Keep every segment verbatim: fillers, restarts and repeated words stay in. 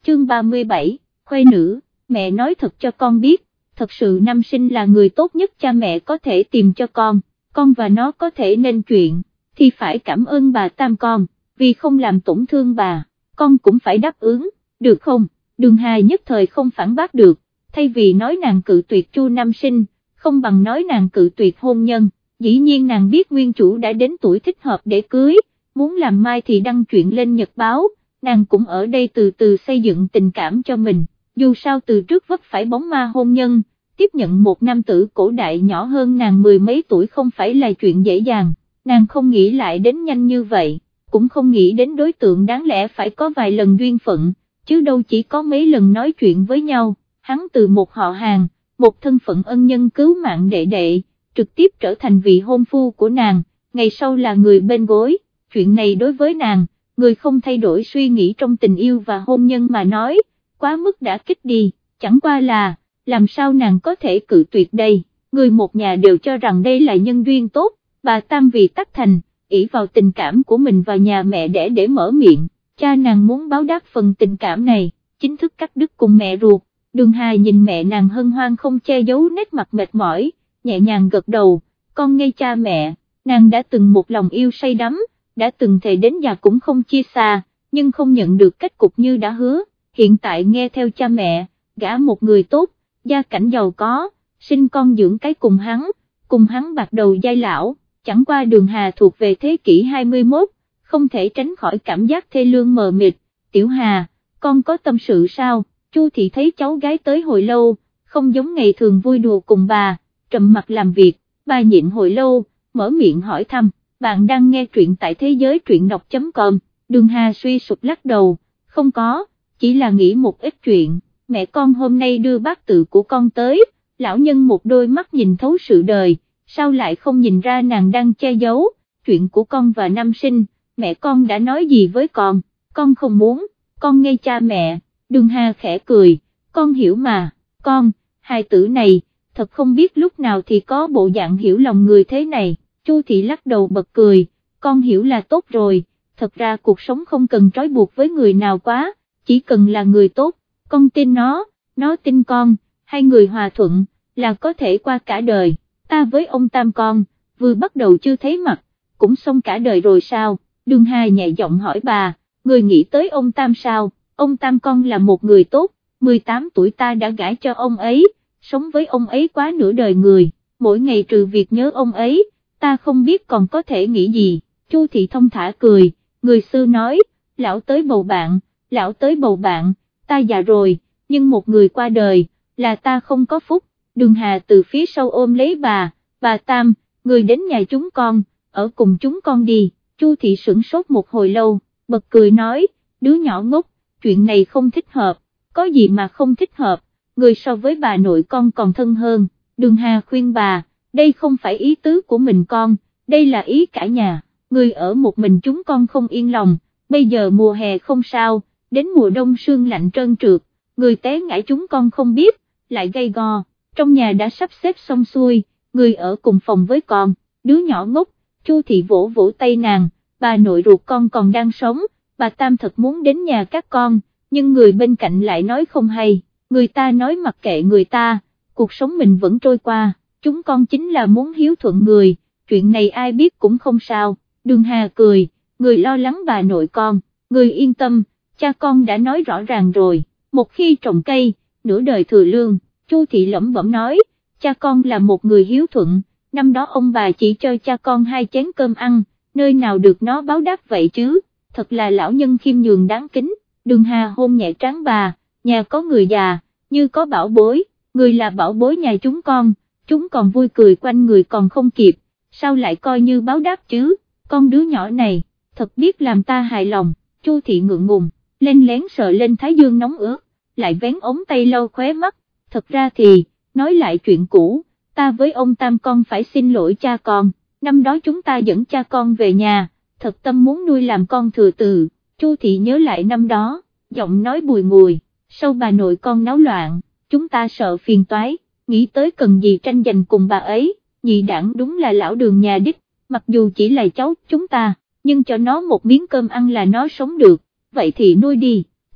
chương ba mươi bảy, khuê nữ, mẹ nói thật cho con biết, thật sự Nam Sinh là người tốt nhất cha mẹ có thể tìm cho con, con và nó có thể nên chuyện, thì phải cảm ơn bà Tam con, vì không làm tổn thương bà, con cũng phải đáp ứng, được không? Đường Hà nhất thời không phản bác được, thay vì nói nàng cự tuyệt Chu Nam Sinh, không bằng nói nàng cự tuyệt hôn nhân, dĩ nhiên nàng biết nguyên chủ đã đến tuổi thích hợp để cưới, muốn làm mai thì đăng chuyện lên nhật báo, nàng cũng ở đây từ từ xây dựng tình cảm cho mình, dù sao từ trước vấp phải bóng ma hôn nhân, tiếp nhận một nam tử cổ đại nhỏ hơn nàng mười mấy tuổi không phải là chuyện dễ dàng, nàng không nghĩ lại đến nhanh như vậy, cũng không nghĩ đến đối tượng đáng lẽ phải có vài lần duyên phận, chứ đâu chỉ có mấy lần nói chuyện với nhau, hắn từ một họ hàng, một thân phận ân nhân cứu mạng đệ đệ, trực tiếp trở thành vị hôn phu của nàng, ngày sau là người bên gối, chuyện này đối với nàng, người không thay đổi suy nghĩ trong tình yêu và hôn nhân mà nói, quá mức đã kích đi, chẳng qua là, làm sao nàng có thể cự tuyệt đây, người một nhà đều cho rằng đây là nhân duyên tốt, bà Tam vì tắc thành, ỷ vào tình cảm của mình và nhà mẹ đẻ để mở miệng, cha nàng muốn báo đáp phần tình cảm này, chính thức cắt đứt cùng mẹ ruột. Đường Hà nhìn mẹ nàng hân hoan không che giấu nét mặt mệt mỏi, nhẹ nhàng gật đầu, con nghe cha mẹ, nàng đã từng một lòng yêu say đắm, đã từng thề đến già cũng không chia xa, nhưng không nhận được kết cục như đã hứa, hiện tại nghe theo cha mẹ, gả một người tốt, gia cảnh giàu có, sinh con dưỡng cái cùng hắn, cùng hắn bạc đầu giai lão, chẳng qua Đường Hà thuộc về thế kỷ hai mươi mốt, không thể tránh khỏi cảm giác thê lương mờ mịt, Tiểu Hà, con có tâm sự sao? Chu thị thấy cháu gái tới hồi lâu, không giống ngày thường vui đùa cùng bà, trầm mặt làm việc, bà nhịn hồi lâu, mở miệng hỏi thăm, bạn đang nghe truyện tại thế giới truyện đọc chấm com, Đường Hà suy sụp lắc đầu, không có, chỉ là nghĩ một ít chuyện, mẹ con hôm nay đưa bát tự của con tới, lão nhân một đôi mắt nhìn thấu sự đời, sao lại không nhìn ra nàng đang che giấu, chuyện của con và Nam Sinh, mẹ con đã nói gì với con, con không muốn, con nghe cha mẹ. Đường Hà khẽ cười, con hiểu mà, con, hài tử này, thật không biết lúc nào thì có bộ dạng hiểu lòng người thế này, Chu thị lắc đầu bật cười, con hiểu là tốt rồi, thật ra cuộc sống không cần trói buộc với người nào quá, chỉ cần là người tốt, con tin nó, nó tin con, hai người hòa thuận, là có thể qua cả đời, ta với ông Tam con, vừa bắt đầu chưa thấy mặt, cũng xong cả đời rồi sao, Đường Hà nhẹ giọng hỏi bà, người nghĩ tới ông Tam sao? Ông Tam con là một người tốt, mười tám tuổi ta đã gả cho ông ấy, sống với ông ấy quá nửa đời người, mỗi ngày trừ việc nhớ ông ấy, ta không biết còn có thể nghĩ gì, Chu thị thông thả cười, người xưa nói, lão tới bầu bạn, lão tới bầu bạn, ta già rồi, nhưng một người qua đời, là ta không có phúc, Đường Hà từ phía sau ôm lấy bà, bà Tam, người đến nhà chúng con, ở cùng chúng con đi, Chu thị sửng sốt một hồi lâu, bật cười nói, đứa nhỏ ngốc, chuyện này không thích hợp, có gì mà không thích hợp, người so với bà nội con còn thân hơn, Đường Hà khuyên bà, đây không phải ý tứ của mình con, đây là ý cả nhà, người ở một mình chúng con không yên lòng, bây giờ mùa hè không sao, đến mùa đông sương lạnh trơn trượt, người té ngã chúng con không biết, lại gây go, trong nhà đã sắp xếp xong xuôi, người ở cùng phòng với con, đứa nhỏ ngốc, Chu thị vỗ vỗ tay nàng, bà nội ruột con còn đang sống, bà Tam thật muốn đến nhà các con, nhưng người bên cạnh lại nói không hay, người ta nói mặc kệ người ta, cuộc sống mình vẫn trôi qua, chúng con chính là muốn hiếu thuận người, chuyện này ai biết cũng không sao, Đường Hà cười, người lo lắng bà nội con, người yên tâm, cha con đã nói rõ ràng rồi, một khi trồng cây, nửa đời thừa lương, Chu thị lẩm bẩm nói, cha con là một người hiếu thuận, năm đó ông bà chỉ cho cha con hai chén cơm ăn, nơi nào được nó báo đáp vậy chứ, thật là lão nhân khiêm nhường đáng kính, Đường Hà hôn nhẹ trán bà, nhà có người già, như có bảo bối, người là bảo bối nhà chúng con, chúng còn vui cười quanh người còn không kịp, sao lại coi như báo đáp chứ, con đứa nhỏ này, thật biết làm ta hài lòng, Chu thị ngượng ngùng, lên lén sờ lên thái dương nóng ướt, lại vén ống tay lau khóe mắt, thật ra thì, nói lại chuyện cũ, ta với ông Tam con phải xin lỗi cha con, năm đó chúng ta dẫn cha con về nhà, thật tâm muốn nuôi làm con thừa tự, Chu thị nhớ lại năm đó, giọng nói bùi ngùi, sau bà nội con náo loạn, chúng ta sợ phiền toái, nghĩ tới cần gì tranh giành cùng bà ấy, nhị đảng đúng là lão Đường nhà đích, mặc dù chỉ là cháu chúng ta, nhưng cho nó một miếng cơm ăn là nó sống được, vậy thì nuôi đi,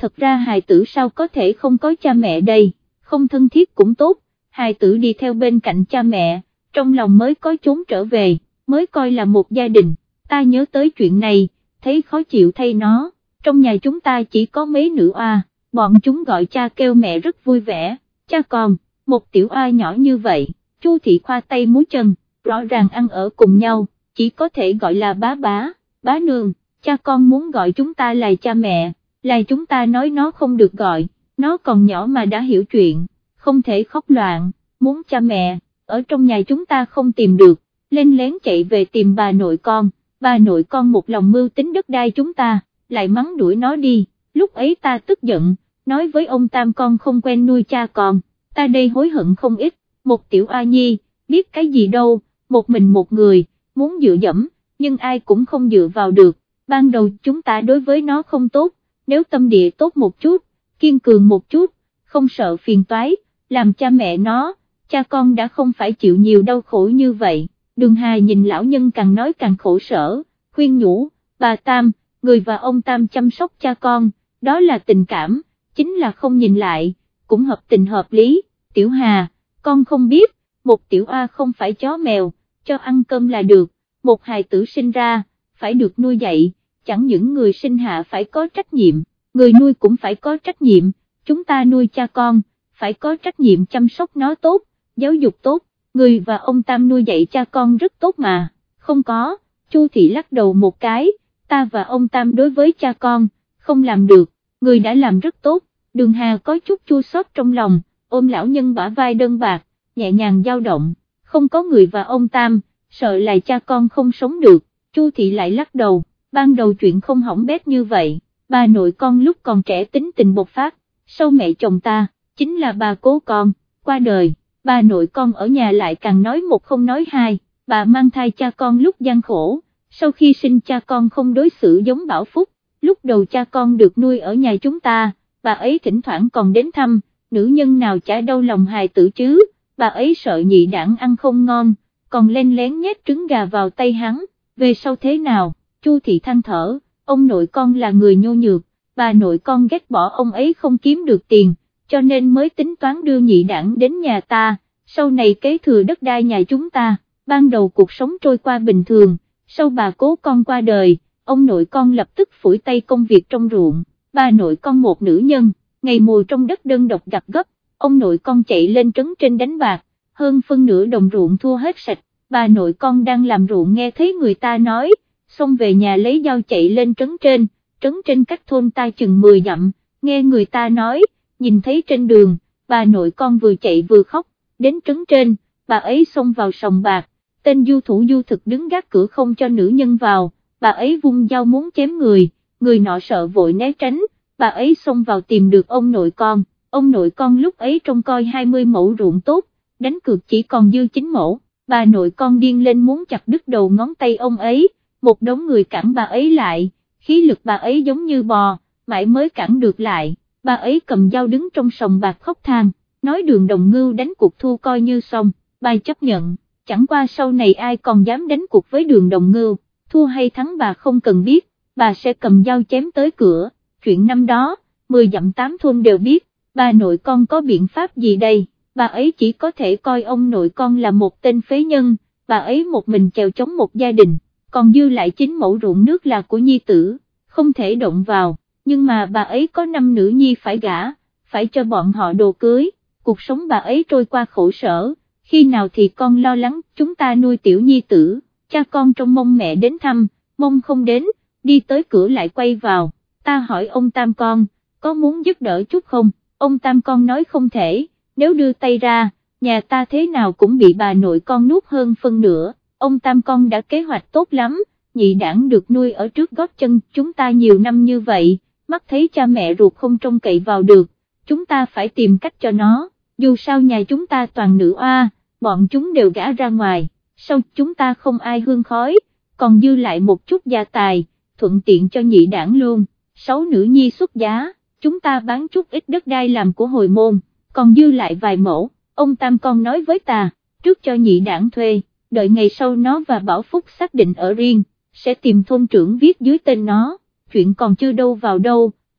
thật ra hài tử sao có thể không có cha mẹ đây, không thân thiết cũng tốt, hài tử đi theo bên cạnh cha mẹ, trong lòng mới có chốn trở về, mới coi là một gia đình. Ta nhớ tới chuyện này, thấy khó chịu thay nó, trong nhà chúng ta chỉ có mấy nữ oa, bọn chúng gọi cha kêu mẹ rất vui vẻ, cha con, một tiểu oa nhỏ như vậy, Chu Thị khoa tay múa chân, rõ ràng ăn ở cùng nhau, chỉ có thể gọi là bá bá, bá nương, cha con muốn gọi chúng ta là cha mẹ, là chúng ta nói nó không được gọi, nó còn nhỏ mà đã hiểu chuyện, không thể khóc loạn, muốn cha mẹ, ở trong nhà chúng ta không tìm được, lên lén chạy về tìm bà nội con, bà nội con một lòng mưu tính đất đai chúng ta, lại mắng đuổi nó đi, lúc ấy ta tức giận, nói với ông Tam con không quen nuôi cha con, ta đây hối hận không ít, một tiểu oa nhi, biết cái gì đâu, một mình một người, muốn dựa dẫm, nhưng ai cũng không dựa vào được, ban đầu chúng ta đối với nó không tốt, nếu tâm địa tốt một chút, kiên cường một chút, không sợ phiền toái, làm cha mẹ nó, cha con đã không phải chịu nhiều đau khổ như vậy. Đường Hà nhìn lão nhân càng nói càng khổ sở, khuyên nhủ, bà Tam, người và ông Tam chăm sóc cha con, đó là tình cảm, chính là không nhìn lại, cũng hợp tình hợp lý, Tiểu Hà, con không biết, một tiểu oa không phải chó mèo, cho ăn cơm là được, một hài tử sinh ra, phải được nuôi dạy, chẳng những người sinh hạ phải có trách nhiệm, người nuôi cũng phải có trách nhiệm, chúng ta nuôi cha con, phải có trách nhiệm chăm sóc nó tốt, giáo dục tốt. Người và ông Tam nuôi dạy cha con rất tốt mà, không có, Chu Thị lắc đầu một cái, ta và ông Tam đối với cha con, không làm được, người đã làm rất tốt, Đường Hà có chút chua xót trong lòng, ôm lão nhân bả vai đơn bạc, nhẹ nhàng dao động, không có người và ông Tam, sợ là cha con không sống được, Chu Thị lại lắc đầu, ban đầu chuyện không hỏng bét như vậy, bà nội con lúc còn trẻ tính tình bộc phát, sau mẹ chồng ta, chính là bà cố con, qua đời. Bà nội con ở nhà lại càng nói một không nói hai, bà mang thai cha con lúc gian khổ, sau khi sinh cha con không đối xử giống Bảo Phúc, lúc đầu cha con được nuôi ở nhà chúng ta, bà ấy thỉnh thoảng còn đến thăm, nữ nhân nào chả đau lòng hài tử chứ, bà ấy sợ nhị đảng ăn không ngon, còn len lén nhét trứng gà vào tay hắn, về sau thế nào, Chu Thị than thở, ông nội con là người nhô nhược, bà nội con ghét bỏ ông ấy không kiếm được tiền, cho nên mới tính toán đưa nhị đảng đến nhà ta, sau này kế thừa đất đai nhà chúng ta, ban đầu cuộc sống trôi qua bình thường, sau bà cố con qua đời, ông nội con lập tức phủi tay công việc trong ruộng, bà nội con một nữ nhân, ngày mùa trong đất đơn độc gặt gấp, ông nội con chạy lên trấn trên đánh bạc, hơn phân nửa đồng ruộng thua hết sạch, bà nội con đang làm ruộng nghe thấy người ta nói, xông về nhà lấy dao chạy lên trấn trên, trấn trên cách thôn ta chừng mười dặm, nghe người ta nói, nhìn thấy trên đường, bà nội con vừa chạy vừa khóc, đến trấn trên, bà ấy xông vào sòng bạc, tên du thủ du thực đứng gác cửa không cho nữ nhân vào, bà ấy vung dao muốn chém người, người nọ sợ vội né tránh, bà ấy xông vào tìm được ông nội con, ông nội con lúc ấy trông coi hai mươi mẫu ruộng tốt, đánh cược chỉ còn dư chín mẫu, bà nội con điên lên muốn chặt đứt đầu ngón tay ông ấy, một đống người cản bà ấy lại, khí lực bà ấy giống như bò, mãi mới cản được lại. Bà ấy cầm dao đứng trong sòng bạc khóc than, nói Đường Đồng Ngưu đánh cuộc thua coi như xong, bà chấp nhận, chẳng qua sau này ai còn dám đánh cuộc với Đường Đồng Ngưu, thua hay thắng bà không cần biết, bà sẽ cầm dao chém tới cửa, chuyện năm đó, mười dặm tám thôn đều biết, bà nội con có biện pháp gì đây, bà ấy chỉ có thể coi ông nội con là một tên phế nhân, bà ấy một mình chèo chống một gia đình, còn dư lại chín mẫu ruộng nước là của nhi tử, không thể động vào. Nhưng mà bà ấy có năm nữ nhi phải gả, phải cho bọn họ đồ cưới, cuộc sống bà ấy trôi qua khổ sở, khi nào thì con lo lắng chúng ta nuôi tiểu nhi tử, cha con trông mong mẹ đến thăm, mong không đến, đi tới cửa lại quay vào, ta hỏi ông Tam con, có muốn giúp đỡ chút không, ông Tam con nói không thể, nếu đưa tay ra, nhà ta thế nào cũng bị bà nội con nuốt hơn phân nửa, ông Tam con đã kế hoạch tốt lắm, nhị đảng được nuôi ở trước gót chân chúng ta nhiều năm như vậy, mắt thấy cha mẹ ruột không trông cậy vào được, chúng ta phải tìm cách cho nó, dù sao nhà chúng ta toàn nữ oa, bọn chúng đều gả ra ngoài, sau chúng ta không ai hương khói, còn dư lại một chút gia tài, thuận tiện cho nhị đảng luôn, sáu nữ nhi xuất giá, chúng ta bán chút ít đất đai làm của hồi môn, còn dư lại vài mẫu, ông Tam con nói với ta, trước cho nhị đảng thuê, đợi ngày sau nó và Bảo Phúc xác định ở riêng, sẽ tìm thôn trưởng viết dưới tên nó, chuyện còn chưa đâu vào đâu,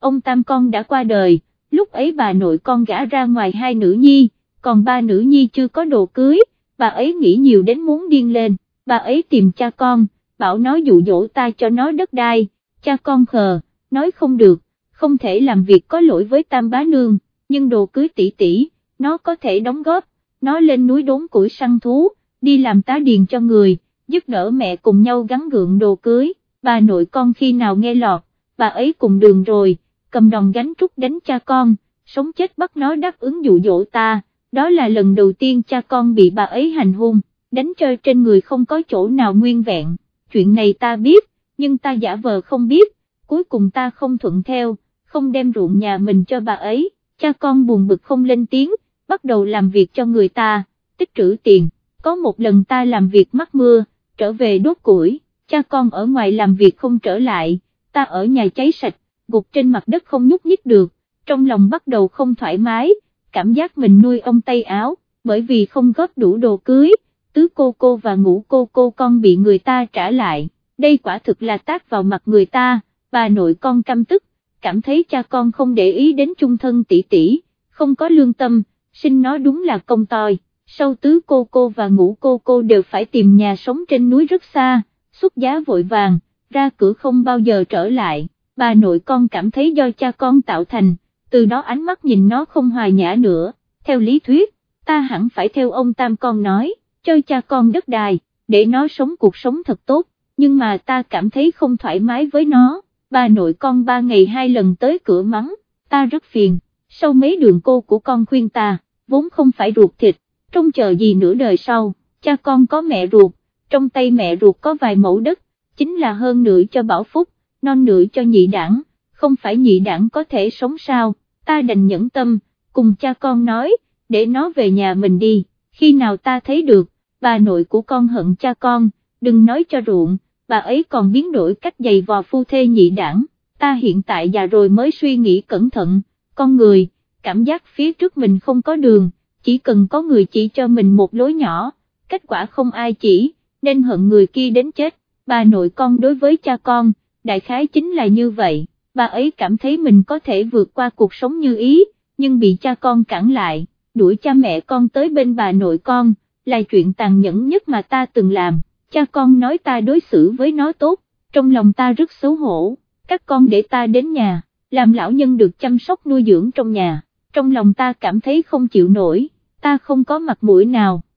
ông tam con đã qua đời, lúc ấy bà nội con gả ra ngoài hai nữ nhi, còn ba nữ nhi chưa có đồ cưới, bà ấy nghĩ nhiều đến muốn điên lên, bà ấy tìm cha con, bảo nó dụ dỗ ta cho nó đất đai, cha con khờ, nói không được, không thể làm việc có lỗi với tam bá nương, nhưng đồ cưới tỷ tỷ, nó có thể đóng góp, nó lên núi đốn củi săn thú, đi làm tá điền cho người, giúp đỡ mẹ cùng nhau gắn gượng đồ cưới, bà nội con khi nào nghe lọt, bà ấy cùng đường rồi, cầm đòn gánh trúc đánh cha con, sống chết bắt nó đáp ứng dụ dỗ ta, đó là lần đầu tiên cha con bị bà ấy hành hung, đánh cho trên người không có chỗ nào nguyên vẹn, chuyện này ta biết, nhưng ta giả vờ không biết, cuối cùng ta không thuận theo, không đem ruộng nhà mình cho bà ấy, cha con buồn bực không lên tiếng, bắt đầu làm việc cho người ta, tích trữ tiền, có một lần ta làm việc mắc mưa, trở về đốt củi, cha con ở ngoài làm việc không trở lại, ta ở nhà cháy sạch, gục trên mặt đất không nhúc nhích được, trong lòng bắt đầu không thoải mái, cảm giác mình nuôi ông tay áo, bởi vì không góp đủ đồ cưới, tứ cô cô và ngũ cô cô con bị người ta trả lại, đây quả thực là tát vào mặt người ta, bà nội con căm tức, cảm thấy cha con không để ý đến chung thân tỷ tỷ, không có lương tâm, sinh nó đúng là công toi, sau tứ cô cô và ngũ cô cô đều phải tìm nhà sống trên núi rất xa, xuất giá vội vàng, ra cửa không bao giờ trở lại, bà nội con cảm thấy do cha con tạo thành, từ đó ánh mắt nhìn nó không hòa nhã nữa, theo lý thuyết, ta hẳn phải theo ông tam con nói, cho cha con đất đai, để nó sống cuộc sống thật tốt, nhưng mà ta cảm thấy không thoải mái với nó, bà nội con ba ngày hai lần tới cửa mắng, ta rất phiền, sau mấy đường cô của con khuyên ta, vốn không phải ruột thịt, trông chờ gì nửa đời sau, cha con có mẹ ruột, trong tay mẹ ruột có vài mẫu đất, chính là hơn nửa cho Bảo Phúc, non nửa cho nhị đảng, không phải nhị đảng có thể sống sao, ta đành nhẫn tâm, cùng cha con nói, để nó về nhà mình đi, khi nào ta thấy được, bà nội của con hận cha con, đừng nói cho ruộng, bà ấy còn biến đổi cách giày vò phu thê nhị đảng, ta hiện tại già rồi mới suy nghĩ cẩn thận, con người, cảm giác phía trước mình không có đường, chỉ cần có người chỉ cho mình một lối nhỏ, kết quả không ai chỉ, nên hận người kia đến chết, bà nội con đối với cha con, đại khái chính là như vậy, bà ấy cảm thấy mình có thể vượt qua cuộc sống như ý, nhưng bị cha con cản lại, đuổi cha mẹ con tới bên bà nội con, là chuyện tàn nhẫn nhất mà ta từng làm, cha con nói ta đối xử với nó tốt, trong lòng ta rất xấu hổ, các con để ta đến nhà, làm lão nhân được chăm sóc nuôi dưỡng trong nhà, trong lòng ta cảm thấy không chịu nổi, ta không có mặt mũi nào.